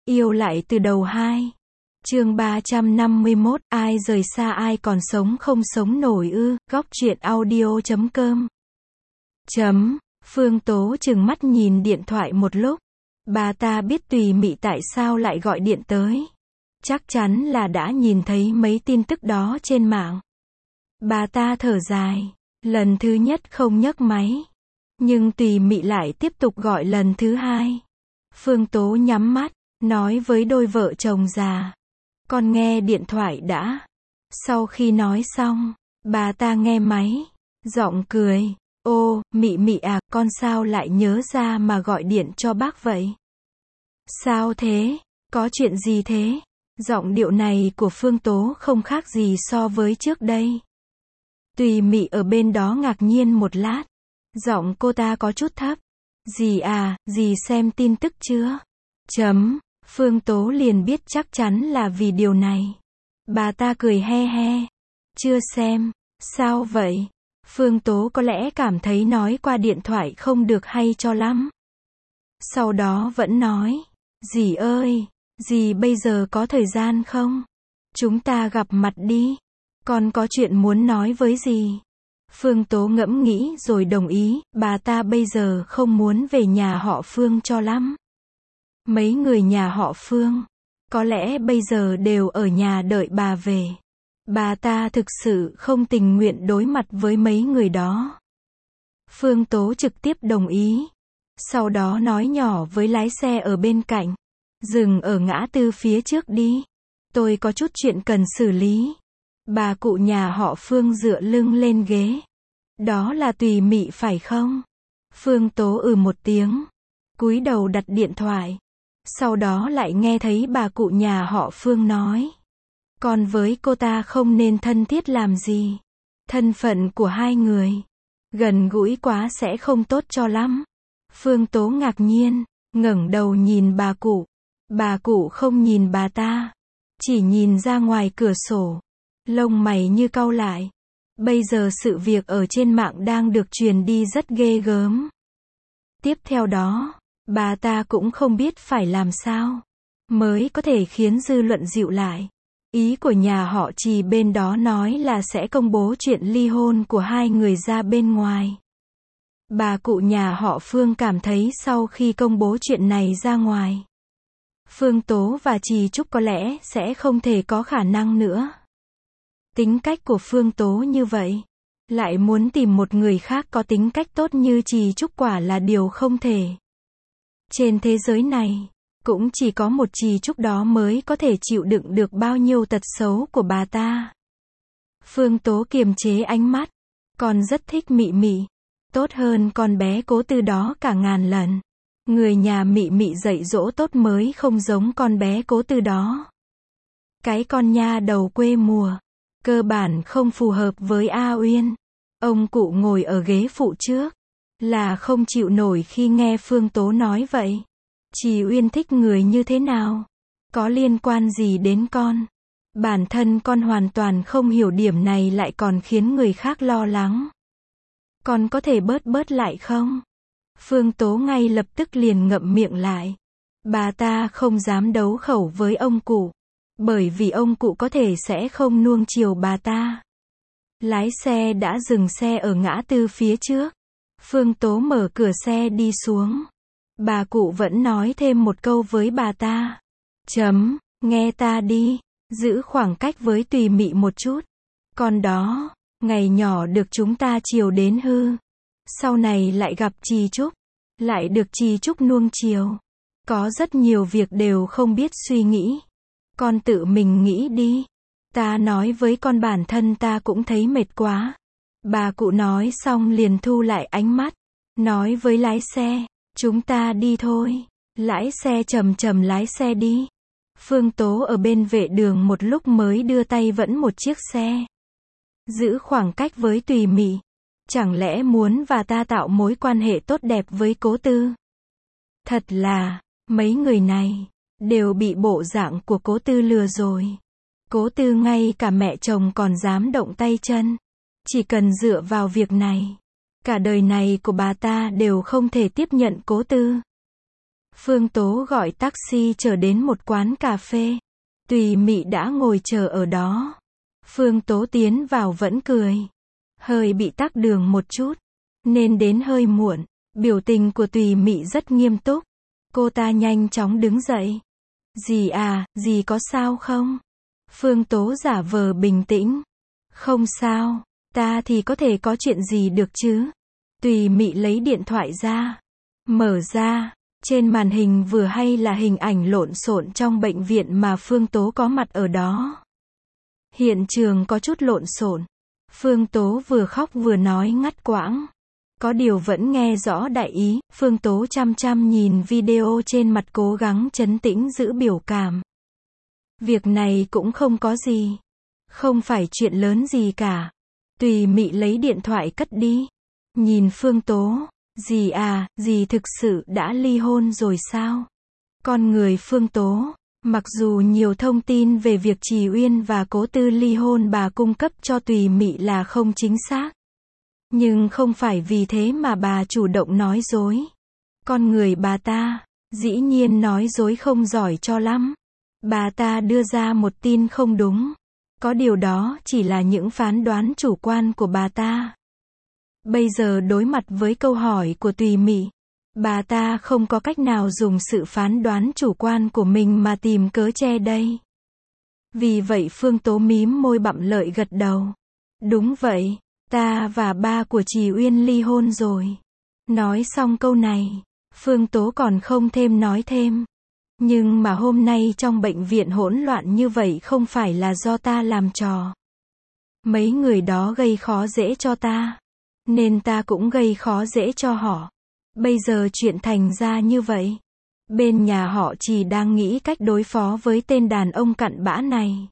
Yêu lại từ đầu 2. Chương 351, ai rời xa ai còn sống không sống nổi ư, góc truyện audio.com. Phương Tố trừng mắt nhìn điện thoại một lúc. Bà ta biết Tùy Mị tại sao lại gọi điện tới. Chắc chắn là đã nhìn thấy mấy tin tức đó trên mạng. Bà ta thở dài. Lần thứ nhất không nhấc máy. Nhưng Tùy Mị lại tiếp tục gọi lần thứ 2. Phương Tố nhắm mắt, nói với đôi vợ chồng già. Con nghe điện thoại đã. Sau khi nói xong, bà ta nghe máy. Giọng cười. Ô, Mị Mị à, con sao lại nhớ ra mà gọi điện cho bác vậy? Sao thế? Có chuyện gì thế? Giọng điệu này của Phương Tố không khác gì so với trước đây. Tùy Mị ở bên đó ngạc nhiên một lát. Giọng cô ta có chút thấp. Dì à, dì xem tin tức chưa? Phương Tố liền biết chắc chắn là vì điều này. Bà ta cười he he. Chưa xem. Sao vậy? Phương Tố có lẽ cảm thấy nói qua điện thoại không được hay cho lắm. Sau đó vẫn nói. Dì ơi, dì bây giờ có thời gian không? Chúng ta gặp mặt đi. Con có chuyện muốn nói với dì. Phương Tố ngẫm nghĩ rồi đồng ý, bà ta bây giờ không muốn về nhà họ Phương cho lắm. Mấy người nhà họ Phương, có lẽ bây giờ đều ở nhà đợi bà về. Bà ta thực sự không tình nguyện đối mặt với mấy người đó. Phương Tố trực tiếp đồng ý. Sau đó nói nhỏ với lái xe ở bên cạnh. Dừng ở ngã tư phía trước đi. Tôi có chút chuyện cần xử lý. Bà cụ nhà họ Phương dựa lưng lên ghế. Đó là Tùy Mị phải không? Phương Tố một tiếng. Cúi đầu đặt điện thoại. Sau đó lại nghe thấy bà cụ nhà họ Phương nói. Con với cô ta không nên thân thiết làm gì. Thân phận của hai người gần gũi quá sẽ không tốt cho lắm. Phương Tố ngạc nhiên, ngẩng đầu nhìn bà cụ. Bà cụ không nhìn bà ta, chỉ nhìn ra ngoài cửa sổ. Lông mày như cau lại. Bây giờ sự việc ở trên mạng đang được truyền đi rất ghê gớm. Tiếp theo đó, bà ta cũng không biết phải làm sao mới có thể khiến dư luận dịu lại. Ý của nhà họ Trì bên đó nói là sẽ công bố chuyện ly hôn của hai người ra bên ngoài. Bà cụ nhà họ Phương cảm thấy sau khi công bố chuyện này ra ngoài, Phương Tố và Trì Trúc có lẽ sẽ không thể có khả năng nữa. Tính cách của Phương Tố như vậy, lại muốn tìm một người khác có tính cách tốt như Trì Trúc quả là điều không thể. Trên thế giới này, cũng chỉ có một Trì Trúc đó mới có thể chịu đựng được bao nhiêu tật xấu của bà ta. Phương Tố kiềm chế ánh mắt. Con rất thích Mị Mị. Tốt hơn con bé Cố Tư đó cả ngàn lần. Người nhà Mị Mị dạy dỗ tốt mới không giống con bé Cố Tư đó. Cái con nha đầu quê mùa, cơ bản không phù hợp với A Uyên. Ông cụ ngồi ở ghế phụ trước, là không chịu nổi khi nghe Phương Tố nói vậy. Chị Uyên thích người như thế nào? Có liên quan gì đến con? Bản thân con hoàn toàn không hiểu điểm này lại còn khiến người khác lo lắng. Con có thể bớt lại không? Phương Tố ngay lập tức liền ngậm miệng lại. Bà ta không dám đấu khẩu với ông cụ, bởi vì ông cụ có thể sẽ không nuông chiều bà ta. Lái xe đã dừng xe ở ngã tư phía trước. Phương Tố mở cửa xe đi xuống. Bà cụ vẫn nói thêm một câu với bà ta. Nghe ta đi, giữ khoảng cách với Tùy Mị một chút. Con đó, ngày nhỏ được chúng ta chiều đến hư. Sau này lại gặp Trì Trúc, lại được Trì Trúc nuông chiều. Có rất nhiều việc đều không biết suy nghĩ. Con tự mình nghĩ đi. Ta nói với con bản thân ta cũng thấy mệt quá. Bà cụ nói xong liền thu lại ánh mắt. Nói với lái xe. Chúng ta đi thôi. Lái xe chậm lái xe đi. Phương Tố ở bên vệ đường một lúc mới đưa tay vẫn một chiếc xe. Giữ khoảng cách với Tùy Mị. Chẳng lẽ muốn và ta tạo mối quan hệ tốt đẹp với Cố Tư? Thật là, mấy người này đều bị bộ dạng của Cố Tư lừa rồi. Cố Tư ngay cả mẹ chồng còn dám động tay chân. Chỉ cần dựa vào việc này, cả đời này của bà ta đều không thể tiếp nhận Cố Tư. Phương Tố gọi taxi chở đến một quán cà phê. Tùy Mị đã ngồi chờ ở đó. Phương Tố tiến vào vẫn cười. Hơi bị tắc đường một chút, nên đến hơi muộn. Biểu tình của Tùy Mị rất nghiêm túc. Cô ta nhanh chóng đứng dậy. Dì à, dì có sao không? Phương Tố giả vờ bình tĩnh. Không sao, ta thì có thể có chuyện gì được chứ? Tùy Mị lấy điện thoại ra. Mở ra, trên màn hình vừa hay là hình ảnh lộn xộn trong bệnh viện mà Phương Tố có mặt ở đó. Hiện trường có chút lộn xộn. Phương Tố vừa khóc vừa nói ngắt quãng. Có điều vẫn nghe rõ đại ý. Phương Tố chăm chăm nhìn video trên mặt, cố gắng trấn tĩnh giữ biểu cảm. Việc này cũng không có gì. Không phải chuyện lớn gì cả. Tùy Mị lấy điện thoại cất đi. Nhìn Phương Tố. Dì à, dì thực sự đã ly hôn rồi sao? Con người Phương Tố. Mặc dù nhiều thông tin về việc Trì Uyên và Cố Tư ly hôn bà cung cấp cho Tùy Mị là không chính xác. Nhưng không phải vì thế mà bà chủ động nói dối. Con người bà ta, dĩ nhiên nói dối không giỏi cho lắm. Bà ta đưa ra một tin không đúng. Có điều đó chỉ là những phán đoán chủ quan của bà ta. Bây giờ đối mặt với câu hỏi của Tùy Mị, bà ta không có cách nào dùng sự phán đoán chủ quan của mình mà tìm cớ che đây. Vì vậy Phương Tố mím môi bặm lợi gật đầu. Đúng vậy, ta và ba của Trì Uyên ly hôn rồi. Nói xong câu này, Phương Tố còn không thêm nói thêm. Nhưng mà hôm nay trong bệnh viện hỗn loạn như vậy không phải là do ta làm trò. Mấy người đó gây khó dễ cho ta, nên ta cũng gây khó dễ cho họ. Bây giờ chuyện thành ra như vậy. Bên nhà họ chỉ đang nghĩ cách đối phó với tên đàn ông cặn bã này.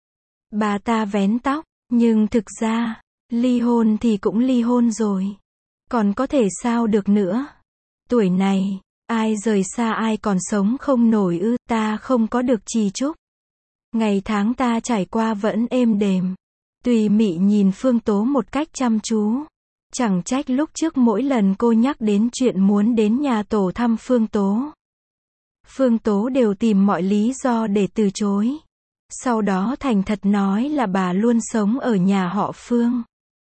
Bà ta vén tóc, nhưng thực ra, ly hôn thì cũng ly hôn rồi. Còn có thể sao được nữa. Tuổi này, ai rời xa ai còn sống không nổi ư, ta không có được Trì Trúc. Ngày tháng ta trải qua vẫn êm đềm. Tùy Mị nhìn Phương Tố một cách chăm chú. Chẳng trách lúc trước mỗi lần cô nhắc đến chuyện muốn đến nhà tổ thăm Phương Tố đều tìm mọi lý do để từ chối. Sau đó thành thật nói là bà luôn sống ở nhà họ Phương.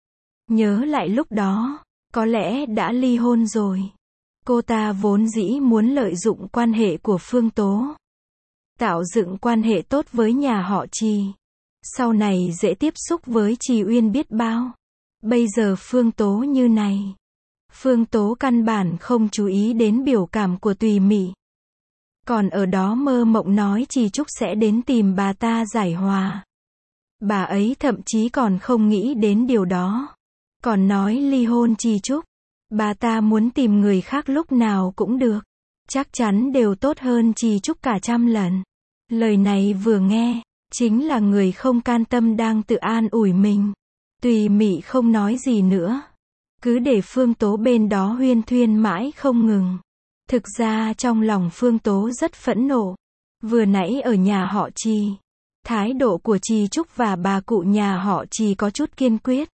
Nhớ lại lúc đó, có lẽ đã ly hôn rồi. Cô ta vốn dĩ muốn lợi dụng quan hệ của Phương Tố, tạo dựng quan hệ tốt với nhà họ Trì. Sau này dễ tiếp xúc với Trì Uyên biết bao. Bây giờ Phương Tố như này. Phương Tố căn bản không chú ý đến biểu cảm của Tùy Mị. Còn ở đó mơ mộng nói Trì Trúc sẽ đến tìm bà ta giải hòa. Bà ấy thậm chí còn không nghĩ đến điều đó. Còn nói ly hôn Trì Trúc. Bà ta muốn tìm người khác lúc nào cũng được. Chắc chắn đều tốt hơn Trì Trúc cả trăm lần. Lời này vừa nghe, chính là người không can tâm đang tự an ủi mình. Tùy Mị không nói gì nữa. Cứ để Phương Tố bên đó huyên thuyên mãi không ngừng. Thực ra trong lòng Phương Tố rất phẫn nộ. Vừa nãy ở nhà họ Trì, thái độ của Trì Trúc và bà cụ nhà họ Trì có chút kiên quyết.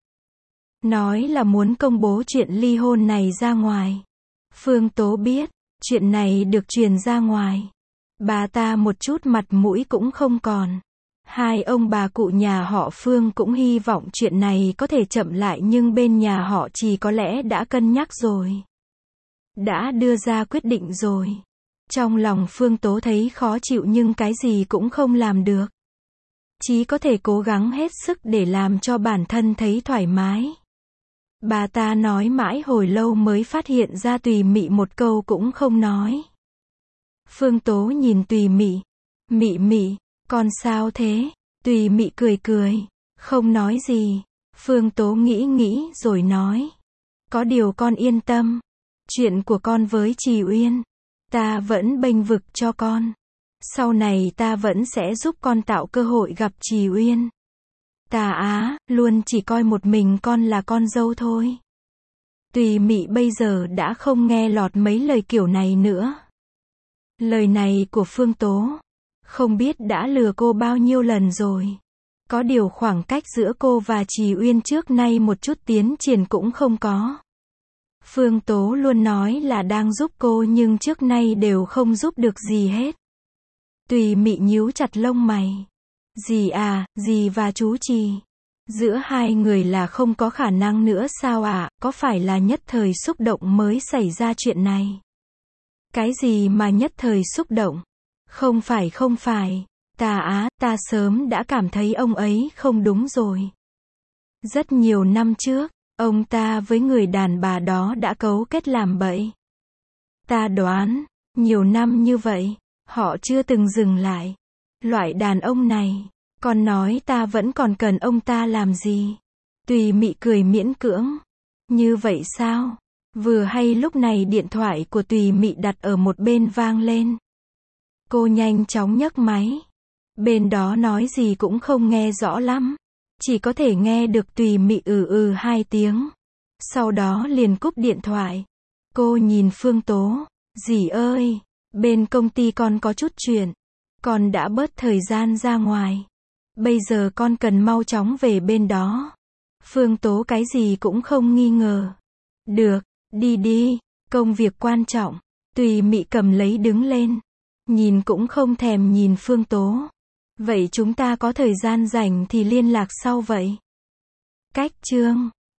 Nói là muốn công bố chuyện ly hôn này ra ngoài. Phương Tố biết, chuyện này được truyền ra ngoài, bà ta một chút mặt mũi cũng không còn. Hai ông bà cụ nhà họ Phương cũng hy vọng chuyện này có thể chậm lại, nhưng bên nhà họ Trì có lẽ đã cân nhắc rồi. Đã đưa ra quyết định rồi. Trong lòng Phương Tố thấy khó chịu nhưng cái gì cũng không làm được. Chỉ có thể cố gắng hết sức để làm cho bản thân thấy thoải mái. Bà ta nói mãi hồi lâu mới phát hiện ra Tùy Mị một câu cũng không nói. Phương Tố nhìn Tùy Mị. Mị Mị, con sao thế? Tùy Mị cười cười, không nói gì. Phương Tố nghĩ rồi nói. Có điều con yên tâm. Chuyện của con với Trì Uyên, ta vẫn bênh vực cho con. Sau này ta vẫn sẽ giúp con tạo cơ hội gặp Trì Uyên. Ta luôn chỉ coi một mình con là con dâu thôi. Tùy Mị bây giờ đã không nghe lọt mấy lời kiểu này nữa. Lời này của Phương Tố, không biết đã lừa cô bao nhiêu lần rồi. Có điều khoảng cách giữa cô và Trì Uyên trước nay một chút tiến triển cũng không có. Phương Tố luôn nói là đang giúp cô nhưng trước nay đều không giúp được gì hết. Tùy Mị nhíu chặt lông mày. Dì à, dì và chú Trì. Giữa hai người là không có khả năng nữa sao ạ, có phải là nhất thời xúc động mới xảy ra chuyện này? Cái gì mà nhất thời xúc động? Không phải. Ta sớm đã cảm thấy ông ấy không đúng rồi. Rất nhiều năm trước, ông ta với người đàn bà đó đã cấu kết làm bậy. Ta đoán, nhiều năm như vậy, họ chưa từng dừng lại. Loại đàn ông này, con nói ta vẫn còn cần ông ta làm gì? Tùy Mị cười miễn cưỡng. Như vậy sao? Vừa hay lúc này điện thoại của Tùy Mị đặt ở một bên vang lên. Cô nhanh chóng nhấc máy. Bên đó nói gì cũng không nghe rõ lắm. Chỉ có thể nghe được Tùy Mị hai tiếng. Sau đó liền cúp điện thoại. Cô nhìn Phương Tố. Dì ơi, bên công ty con có chút chuyện. Con đã bớt thời gian ra ngoài. Bây giờ con cần mau chóng về bên đó. Phương Tố cái gì cũng không nghi ngờ. Được, đi, công việc quan trọng. Tùy Mị cầm lấy đứng lên. Nhìn cũng không thèm nhìn Phương Tố. Vậy chúng ta có thời gian rảnh thì liên lạc sau vậy. Cách chương